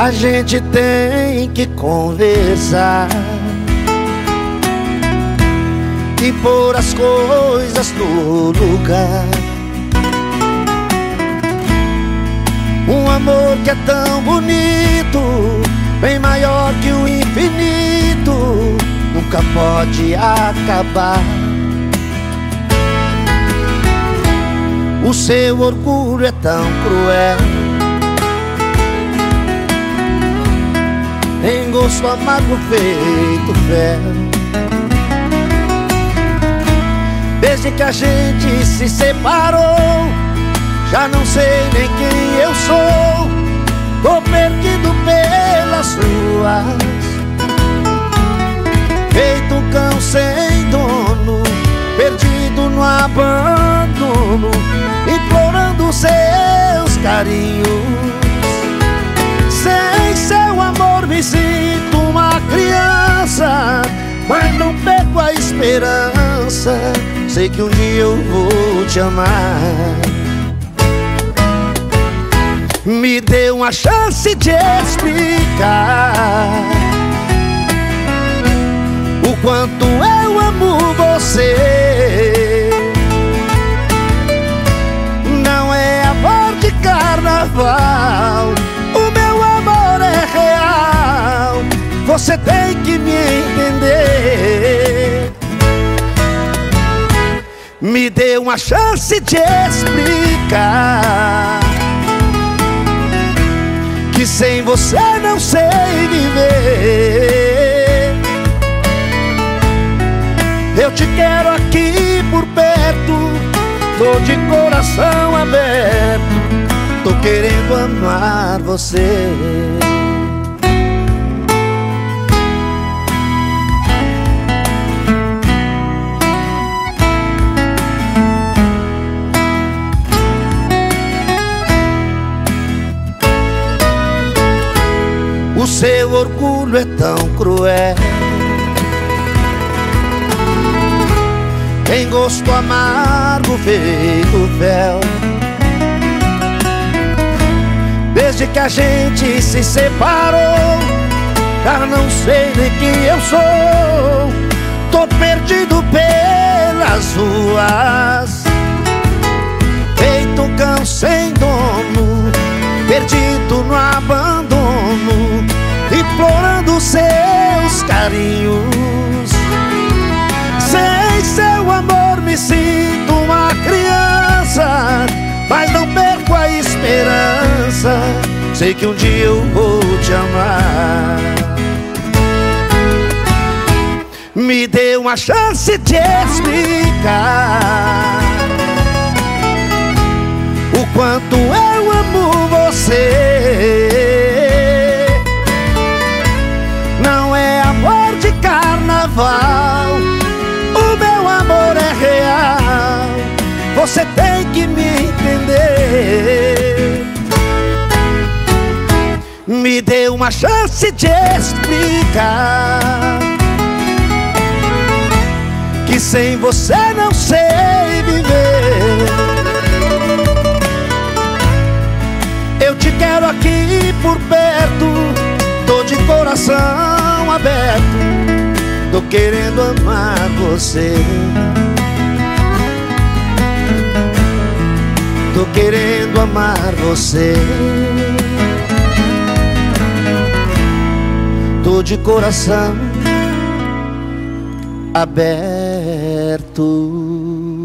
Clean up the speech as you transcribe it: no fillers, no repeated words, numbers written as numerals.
A gente tem que conversar e pôr as coisas no lugar. Um amor que é tão bonito, bem maior que o infinito, nunca pode acabar. O seu orgulho é tão cruel, tem gosto amargo feito fel. Desde que a gente se separou, já não sei nem quem eu sou. Tô perdido pelas ruas, feito um cão sem dono, perdido no abandono, implorando seus carinhos. Sem seu amor me sinto uma criança, mas não perco a esperança. Sei que um dia eu vou te amar. Me dê uma chance de explicar o quanto eu amo você. Não é amor de carnaval, o meu amor é real. Você tem que me entender. Me dê uma chance de explicar que sem você não sei viver. Eu te quero aqui por perto, tô de coração aberto, tô querendo amar você. O seu orgulho é tão cruel, tem gosto amargo feito fel. Desde que a gente se separou, já não sei nem quem eu sou. Tô perdido pelas ruas, feito um cão sem dono, perdido no abandono, implorando seus carinhos. Sem seu amor me sinto uma criança, mas não perco a esperança. Sei que um dia eu vou te amar. Me dê uma chance de explicar o quanto eu amo você. Não é amor de carnaval, o meu amor é real. Você tem que me entender. Me dê uma chance de explicar que sem você não sei viver. Eu te quero aqui por perto, tô de coração aberto, tô querendo amar você. Tô querendo amar você. Tô de coração aberto.